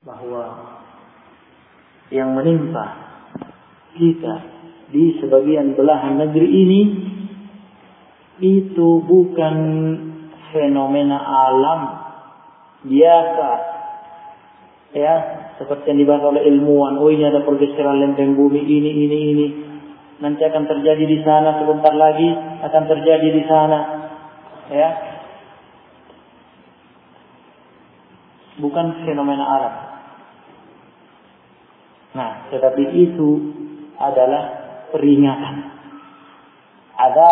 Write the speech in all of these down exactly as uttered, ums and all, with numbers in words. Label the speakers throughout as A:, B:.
A: bahwa yang menimpa kita di sebagian belahan negeri ini itu bukan fenomena alam biasa, ya, seperti yang dibahas oleh ilmuwan. Oh, ini ada pergeseran lempeng bumi ini, ini, ini. Nanti akan terjadi di sana, sebentar lagi akan terjadi di sana, ya. Bukan fenomena alam. Nah, tetapi itu adalah peringatan, ada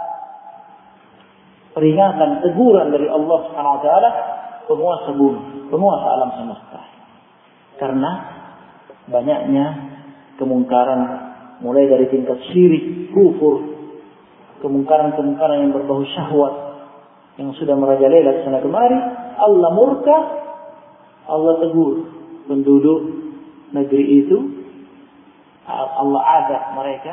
A: peringatan, teguran dari Allah Subhanahu Wa Taala, penguasa bumi, penguasa alam semesta. Karena banyaknya kemungkaran, mulai dari tingkat syirik, kufur, kemungkaran-kemungkaran yang berbau syahwat yang sudah merajalela sana kemari. Allah murka, Allah tegur penduduk negeri itu. Allah azab mereka,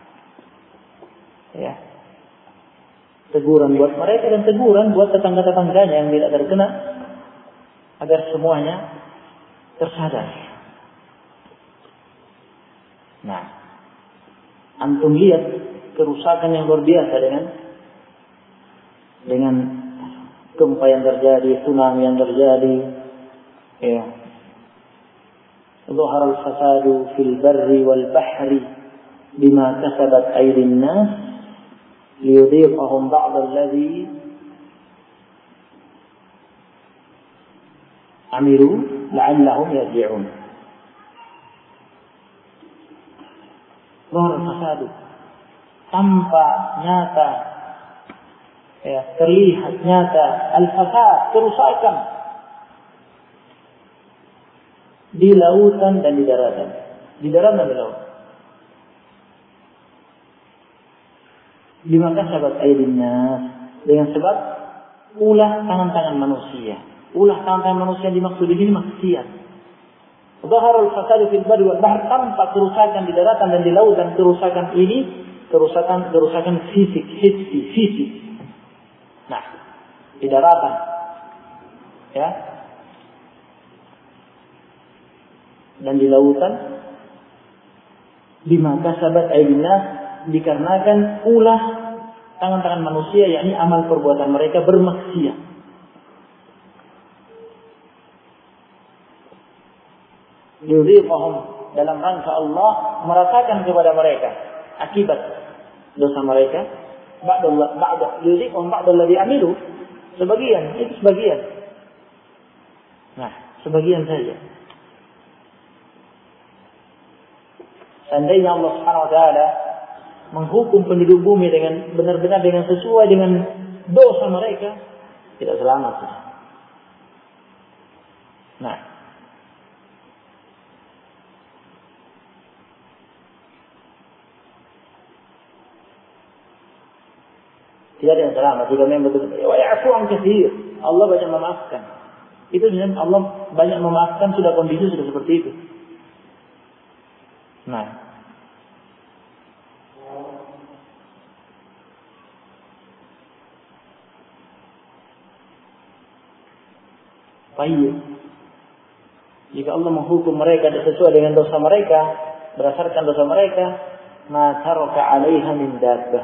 A: ya, teguran buat mereka dan teguran buat tetangga-tetangganya yang tidak terkena, agar semuanya tersadar. Nah, antum lihat kerusakan yang luar biasa dengan dengan gempa yang terjadi, tsunami yang terjadi, ya. ظهر الفساد في البر والبحر بما كسبت أيدي الناس ليذيقهم بعض الذي عملوا لعلهم يرجعون. ظهر الفساد, tampak nyata, ya, terlihat nyata al-fasad, kerusakan di lautan dan di daratan, di daratan dan di laut. Bima kasabat aydin nas, dengan sebab ulah tangan-tangan manusia. Ulah tangan-tangan manusia dimaksud di sini maksiat. Zaharul fasadu fil barri wal bahr, tampak kerusakan di daratan dan di laut, dan kerusakan ini kerusakan kerusakan fisik, hissi, fisik. Nah, di daratan, ya, dan di lautan, bima kasabat aydin nas, dikarenakan ulah tangan-tangan manusia, yakni amal perbuatan mereka bermaksiat. Yudhiqahum, dalam rangka Allah merasakan kepada mereka akibat dosa mereka. Ba'dallah ba'da yudhiqahum ba'dalladzi amilu, sebagian, itu sebagian. Nah, sebagian saja. Seandainya Allah Subhanahu wa taala menghukum penduduk bumi dengan benar-benar dengan sesuai dengan dosa mereka, tidak selamat. Nah, tidak ada yang selamat jika memang betul. Wa ya'fu an katsir, Allah banyak memaafkan. Itu dengan Allah banyak memaafkan, sudah kondisi sudah seperti itu. Nah, baik. Jika Allah menghukum mereka sesuai dengan dosa mereka, berdasarkan dosa mereka, ma taraka 'alaiha min dabbah,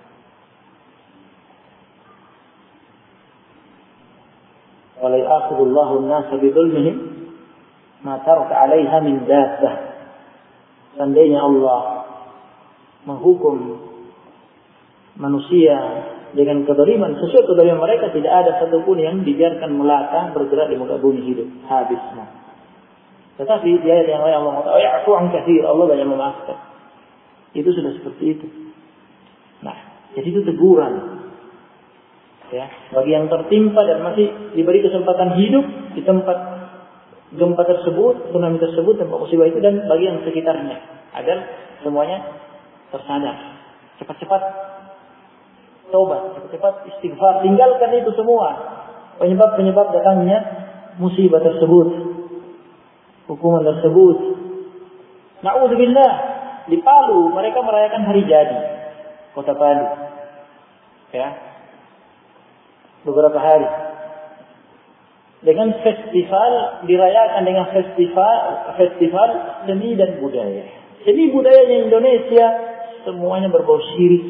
A: wa la ya'khudhu Allahu an-nasa bi dhulmihim ma taraka 'alaiha min dabbah. Seandainya Allah menghukum manusia dengan kezaliman, sesuai kezaliman mereka, tidak ada satupun yang dibiarkan melata bergerak di muka bumi hidup, habis. Nah, tetapi di ayat yang lain Allah mengatakan, "Ya'fu an katsir", Allah banyak memaafkan. Itu sudah seperti itu. Nah, jadi itu teguran, ya, bagi yang tertimpa dan masih diberi kesempatan hidup di tempat gempa tersebut, tsunami tersebut, tempat musibah itu, dan bagi yang sekitarnya, agar semuanya tersadar. Cepat-cepat taubat, cepat-cepat istighfar, tinggalkan itu semua penyebab-penyebab datangnya musibah tersebut, hukuman tersebut. Na'udzubillah, di Palu mereka merayakan hari jadi, kota Palu, ya, beberapa hari. dengan festival, dirayakan dengan festival festival seni dan budaya. Seni budayanya Indonesia semuanya berbau syirik.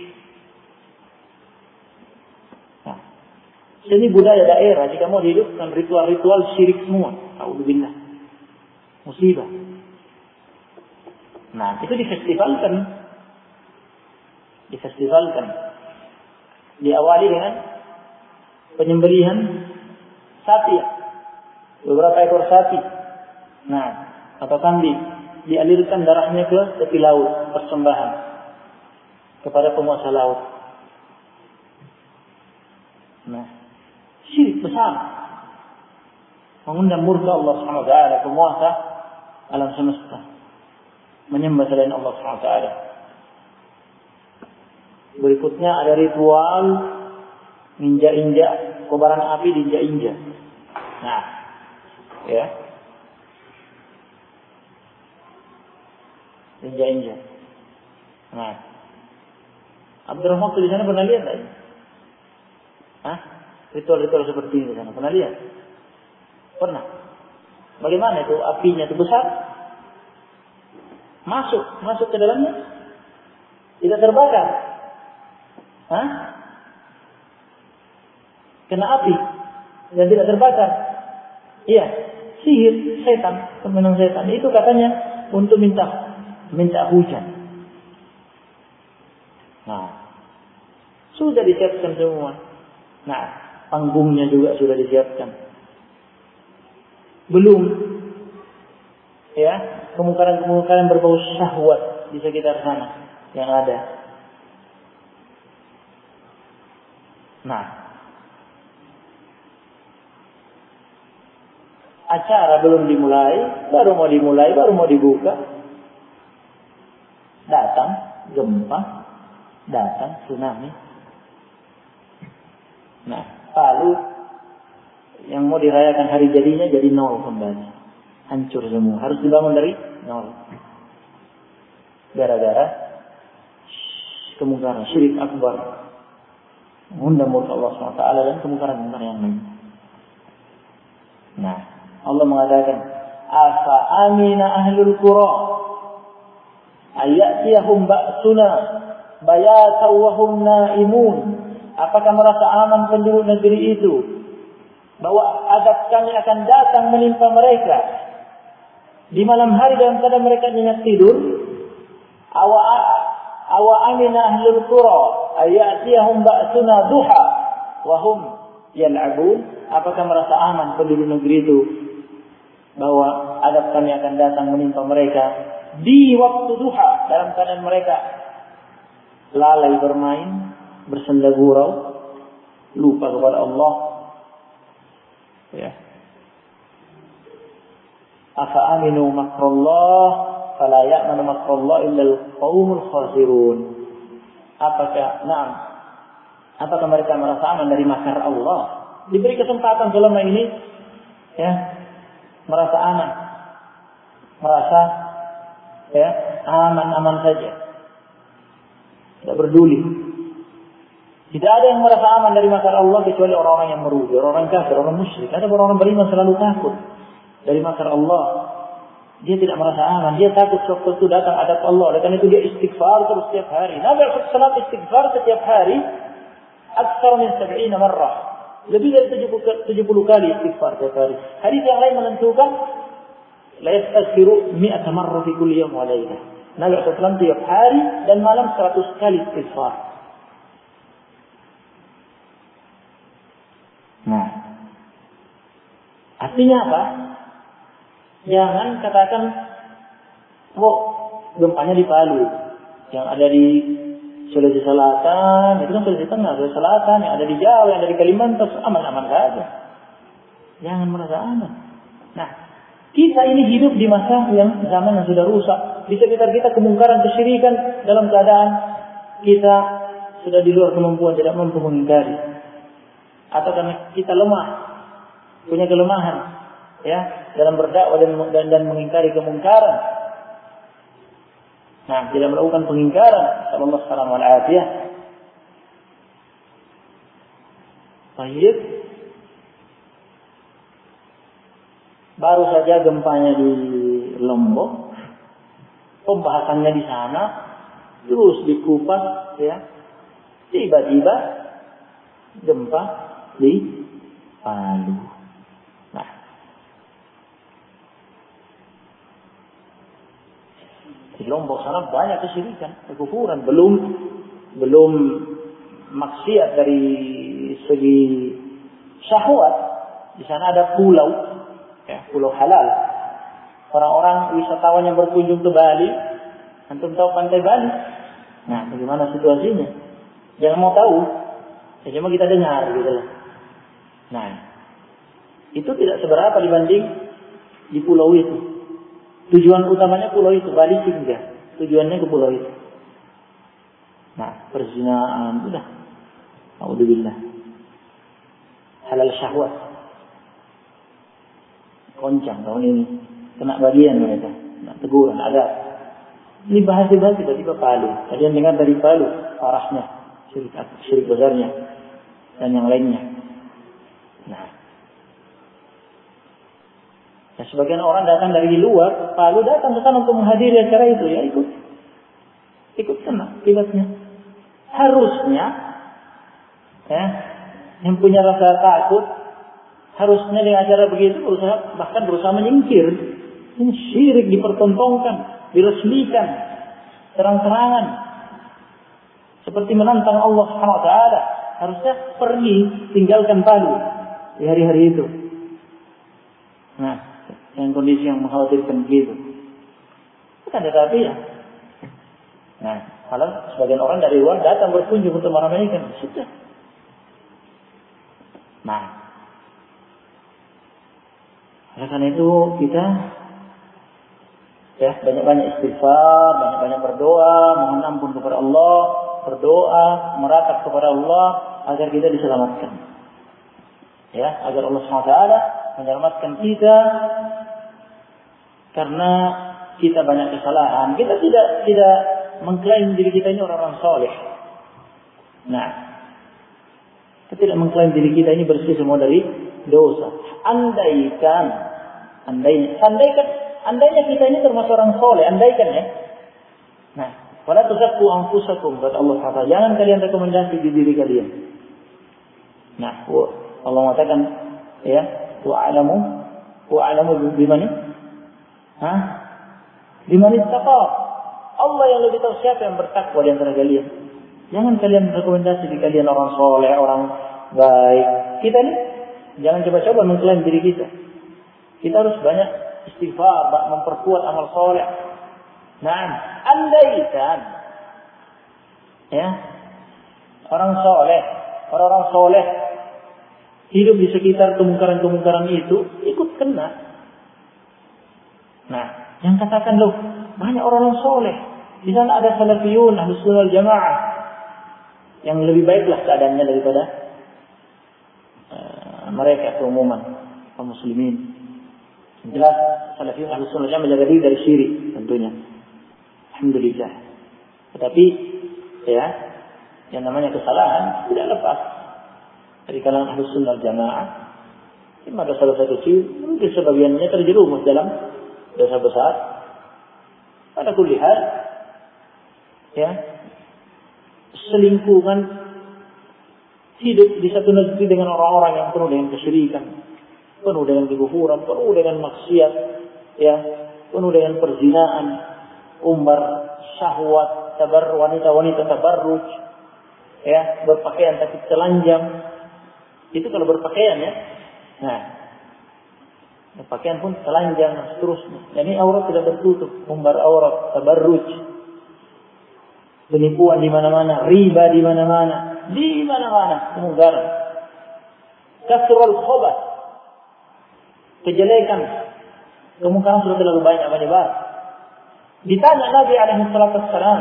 A: Nah, seni budaya daerah jika mau dihidupkan ritual-ritual syirik semua. A'udzubillah. Musibah. Nah, itu difestivalkan. Difestivalkan. Diawali dengan penyembelihan sapi. Beberapa ekor sapi. Nah, atau kambing. Dialirkan darahnya ke tepi laut. Persembahan. Kepada penguasa laut. Nah, syirik besar. Mengundang murka Allah subhanahu wa taala, penguasa alam semesta. Menyembah selain Allah subhanahu wa taala. Berikutnya ada ritual injak-injak kobaran api diinjak-injak. Nah, ya. Injak-injak. Nah. Abdurrahman di sana pernah lihat tak? Hah? Ritual-ritual seperti ini di sana pernah lihat? Pernah. Bagaimana itu apinya itu besar? Masuk, masuk ke dalamnya. Tidak terbakar. Hah? Kena api dan tidak terbakar. Iya, sihir setan, permainan setan. Itu katanya untuk minta minta hujan. Nah, sudah disiapkan semua. Nah, panggungnya juga sudah disiapkan. Belum ya, kemungkaran-kemungkaran berbau syahwat di sekitar sana yang ada. Nah, acara belum dimulai, baru mau dimulai, baru mau dibuka. Datang gempa, datang tsunami. Nah, lalu yang mau dirayakan hari jadinya jadi nol kembali. Hancur semua. Harus dibangun dari nol. Gara-gara kemungkaran syirik akbar. Mengundang murka Allah subhanahu wa taala dan kemungkaran-kemungkaran yang lain. Nah, Allah mengatakan, "Afa amina ahlul qura ayatiyahum ba'suna bayatan wa hum naimun." Apakah merasa aman penduduk negeri itu bahwa azab kami akan datang menimpa mereka di malam hari dalam keadaan mereka nyenyak tidur? Awa awa amina ahlul qura ayatiyahum ba'suna duha wa hum yal'abun. Apakah merasa aman penduduk negeri itu bahwa azab kami akan datang menimpa mereka di waktu duha dalam keadaan mereka lalai bermain, bersenda gurau, lupa kepada Allah. Ya. Afa aminu makrallah fala ya'manu makrallah illa al-qaumul khasirun. Apakah na'am? Apakah mereka merasa aman dari makar Allah? Diberi kesempatan selama ini ya, merasa aman. Merasa ya, aman-aman saja. Tidak peduli. Tidak ada yang merasa aman dari makar Allah kecuali orang-orang yang merugi, orang-orang kafir, orang musyrik. Ada orang-orang beriman selalu takut dari makar Allah. Dia tidak merasa aman, dia takut waktu itu datang adab Allah. Oleh karena itu dia istighfar terus setiap hari. Nabi alaihi salat istighfar setiap hari aktsar min sab'ina marrah. Lebih dari tujuh puluh kali istighfar setiap hari. Hadis yang lain menentukan la yastaghfiru mi'ata marrah fi kulli yawm wa lailah. Nabi alaihi salat tiap hari dan malam seratus kali istighfar. Nah, artinya apa? Jangan katakan, oh gempanya di Palu, yang ada di Sulawesi Selatan, itu kan Sulawesi Tengah, Sulawesi Selatan, yang ada di Jawa, yang ada di Kalimantan, aman-aman saja. Jangan merasa aman. Nah, kita ini hidup di masa yang zaman yang sudah rusak. Di sekitar kita kemungkaran, kesyirikan, dalam keadaan kita sudah di luar kemampuan, tidak mampu mengingkari. Atau karena kita lemah, punya kelemahan, ya, dalam berdakwah dan, dan, dan mengingkari kemungkaran. Nah, tidak melakukan pengingkaran. Sallallahu alaihi wasallam. Baik. Baru saja gempanya di Lombok, pembahasannya di sana, terus dikupas, ya. Tiba-tiba gempa di Palu. Nah, di Lombok sana banyak kesyirikan, kekufuran, belum belum maksiat dari segi syahwat. Di sana ada pulau, ya, pulau halal. Orang-orang wisatawan yang berkunjung ke Bali, antum tahu pantai Bali? Nah, bagaimana situasinya? Jangan mau tahu, ya, cuma kita dengar gitu lah. Nah, itu tidak seberapa dibanding di pulau itu. Tujuan utamanya pulau itu, Bali singgah. Tujuannya ke pulau itu. Nah, perzinaan, udah. Alhamdulillah. Halal syahwat. Koncang tahun ini. Kena bagian mereka. Nah, teguran, ada. Ini bahas-bahas tiba-tiba Palu. Kalian dengar dari Palu, parahnya. Syirik, syirik besarnya. Dan yang lainnya. Nah. Ya, sebagian orang datang dari luar, Palu datang ke sana untuk menghadiri acara itu. Ya, ikut. Ikut kena akibatnya. Harusnya, ya, yang punya rasa takut, harusnya dengan acara begitu berusaha, bahkan berusaha menyingkir. Ini syirik dipertontonkan, diresmikan, terang-terangan, seperti menantang Allah Subhanahu Wa Taala. Harusnya pergi, tinggalkan Palu di hari-hari itu. Nah, yang kondisi yang mengkhawatirkan begitu. Bukan tetapi ya. Nah, kalau sebagian orang dari luar datang berkunjung untuk meramaikan, sudah. Nah, oleh karena itu kita ya banyak-banyak istighfar, banyak-banyak berdoa, mohon ampun kepada Allah, berdoa, meratap kepada Allah agar kita diselamatkan. Ya, agar Allah subhanahu wa taala menyelamatkan kita karena kita banyak kesalahan. Kita tidak tidak mengklaim diri kita ini orang-orang soleh. Nah, kita tidak mengklaim diri kita ini bersih semua dari dosa. Andaikan, andainya, andaikan, andainya kita ini termasuk orang soleh, andaikan ya. Nah, wala tuzakku anfusakum, kata Allah Taala, jangan kalian rekomendasi di diri kalian. Nah, Allah mengatakan, ya, wa'alamu, wa'alamu bimani, hah, bimani ittaqa. Allah yang lebih tahu siapa yang bertakwa di antara kalian. Jangan kalian rekomendasi di kalian orang soleh, orang baik. Kita ini jangan coba-coba mengklaim diri kita. Kita harus banyak istighfar, memperkuat amal soleh. Nah, andaikan ya orang soleh, orang-orang soleh hidup di sekitar kemungkaran-kemungkaran itu, ikut kena. Nah, yang katakan loh, banyak orang-orang soleh. Di sana ada salafiyun, ahlus sunnah wal jamaah, yang lebih baiklah keadaannya daripada uh, mereka keumuman kaum muslimin. Jelas salafiyun ahlus sunnah wal jamaah menjaga diri dari syirik tentunya. Alhamdulillah. Tetapi ya, yang namanya kesalahan tidak lepas dari kalangan ahlus sunnah wal jamaah. Ini ada salah satu kecil, mungkin sebagiannya terjerumus dalam dosa besar. Pada kulli hal, ya, selingkuhan hidup di satu negeri dengan orang-orang yang penuh dengan kesyirikan, penuh dengan kekufuran, penuh dengan maksiat, ya, penuh dengan perzinaan, umbar syahwat, tabar wanita-wanita tabarruj, ya, berpakaian tapi telanjang. Itu kalau berpakaian ya. Nah, berpakaian pun telanjang dan seterusnya. Jadi aurat tidak tertutup, umbar aurat, tabarruj, penipuan di mana-mana, riba di mana-mana, di mana-mana kemungkaran. Kasrul khabath, kejelekan, kemungkaran sudah terlalu banyak menyebar. Ditanya Nabi alaihi salatu wassalam,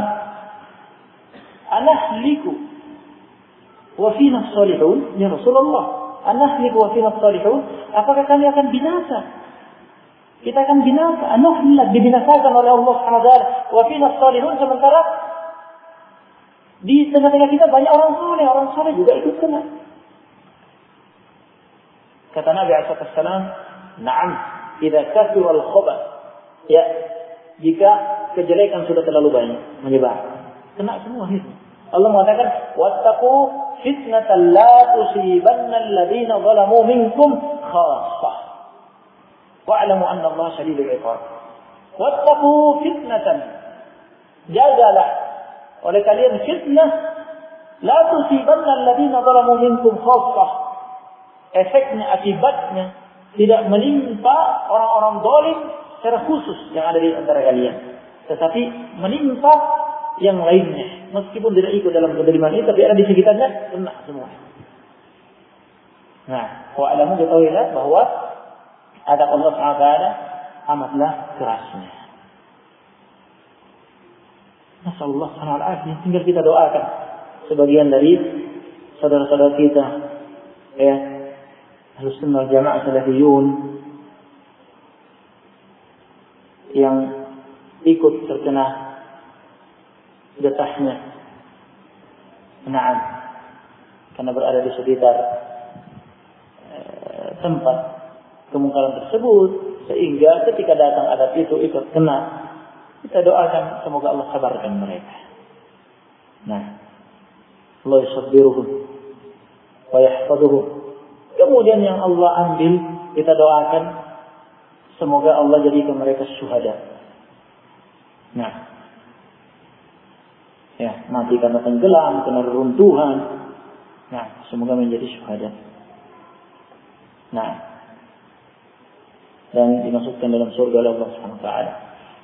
A: "Anahliku wa fina as-salihun?" Ya Rasulullah, "Anahliku wa fina as-salihun?" Apakah kami akan binasa? Kita akan binasa. Anuhlak, dibinasakan oleh Allah Subhanahu wa taala. Wa fina as-salihun, sementara di tengah-tengah kita banyak orang saleh, orang saleh juga ikut kena. Kata Nabi alaihi wasallam, "Na'am, idza kathura al-khabath. Ya, jika kejelekan sudah terlalu banyak menyebar, kena semua itu. Allah mengatakan, "Wattaqu fitnatan la tusibanna alladziina zalamu minkum khassah. Wa'lamu anna Allah shadidul 'iqab." Wattaqu fitnatan. Jagalah oleh kalian fitnah la tusibanna alladziina zalamu minkum khassah. Efeknya, akibatnya tidak menimpa orang-orang zalim secara khusus yang ada di antara kalian, tetapi menimpa yang lainnya, meskipun tidak ikut dalam kedoliman itu, tapi ada di sekitarnya, kena semua. Nah, wa'alamu ketahuilah bahwa adab Allah subhanahu wa taala amatlah kerasnya. Nasallallahu subhanahu wa ta'ala, tinggal kita doakan sebagian dari saudara-saudara kita, ya, Ahlus Sunnah wal Jamaah Salafiyun yang ikut terkena getahnya, naam, karena berada di sekitar e, tempat kemungkaran tersebut, sehingga ketika datang adab itu ikut kena. Kita doakan semoga Allah sabarkan mereka. Nah, Allah yusabbiruhum wa yahfazuhum. Kemudian yang Allah ambil, kita doakan semoga Allah jadikan mereka syuhada. Nah, ya, mati karena tenggelam, karena reruntuhan. Nah, semoga menjadi syuhada. Nah, dan dimasukkan dalam surga oleh Allah Subhanahu wa taala.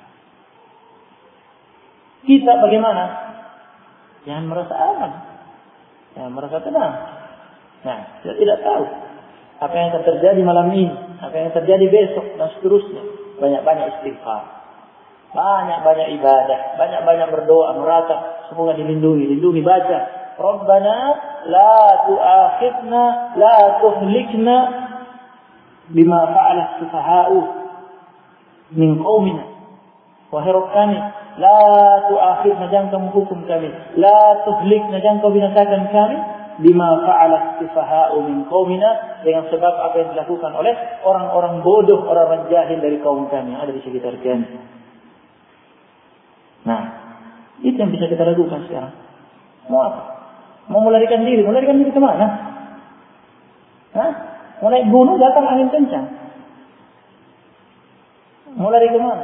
A: Kita bagaimana? Jangan merasa aman, jangan merasa tenang. Nah, kita tidak tahu apa yang akan terjadi malam ini, apa yang akan terjadi besok, dan seterusnya. Banyak-banyak istighfar, banyak-banyak ibadah, banyak-banyak berdoa, meratap, semoga dilindungi, lindungi, baca Rabbana la tu'akhidna la tuhlikna bima fa'ala sufaha'u min qaumina. Wahai Rabb kami, la tu'akhidna, jangan kamu hukum kami, la tuhlikna, jangan kau binasakan kami, bima fa'ala sufaha'u min qaumina, dengan sebab apa yang dilakukan oleh orang-orang bodoh, orang-orang jahil dari kaum kami yang ada di sekitar kami. Nah, itu yang bisa kita lakukan sekarang. Mau apa? Mau melarikan diri, melarikan diri kemana? Hah? Mau naik gunung, datang angin kencang. Mau lari kemana?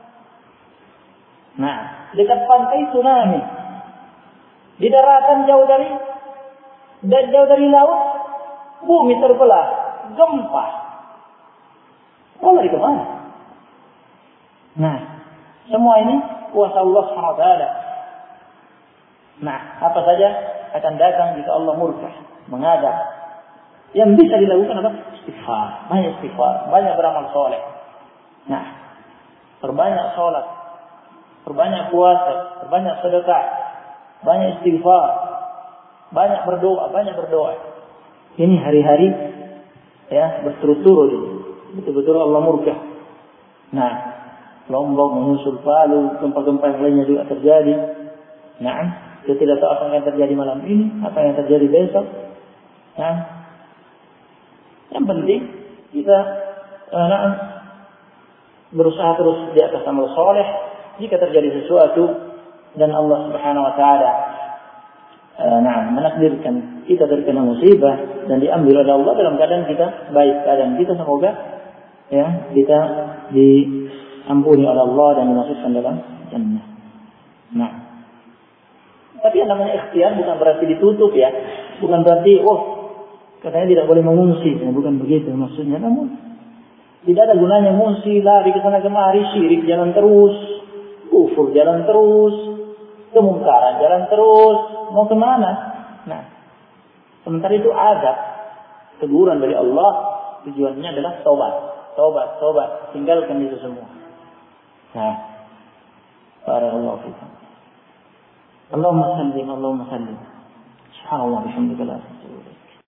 A: Nah, dekat pantai tsunami, di daratan jauh dari dan jauh dari laut, bumi terbelah, gempa. Mau lari kemana? Nah, semua ini kuasa Allah subhanahu wa taala. Nah, apa saja akan datang jika Allah murka, mengadab. Yang bisa dilakukan adalah istighfar, banyak istighfar, banyak beramal soleh. Nah, perbanyak sholat, perbanyak puasa, perbanyak sedekah, banyak istighfar, banyak berdoa, banyak berdoa. Ini hari-hari ya berturut-turut ini. Betul-betul Allah murka. Nah, Lombok menyusul Palu, gempa-gempa yang lainnya juga terjadi. Nah, kita tidak tahu apa yang terjadi malam ini, apa yang terjadi besok. Nah, yang penting kita uh, nah, berusaha terus di atas amal soleh. Jika terjadi sesuatu dan Allah Subhanahu Wa Taala uh, nah, menakdirkan kita terkena musibah dan diambil oleh Allah dalam keadaan kita baik, keadaan kita semoga ya kita diampuni oleh Allah dan dimasukkan dalam jannah. Nah, tapi yang namanya ikhtiar bukan berarti ditutup ya, bukan berarti oh katanya tidak boleh mengungsi, ya, bukan begitu maksudnya. Namun tidak ada gunanya mengungsi, lari ke sana kemari, syirik jalan terus, kufur jalan terus, kemungkaran jalan terus, mau kemana? Nah, sementara itu azab, teguran dari Allah, tujuannya adalah taubat, taubat, taubat, tinggalkan itu semua. Nah, barakallahu fikum. Allahumma sallim, Allahumma sallim. Subhanallah bihamdika la ilaha illa anta.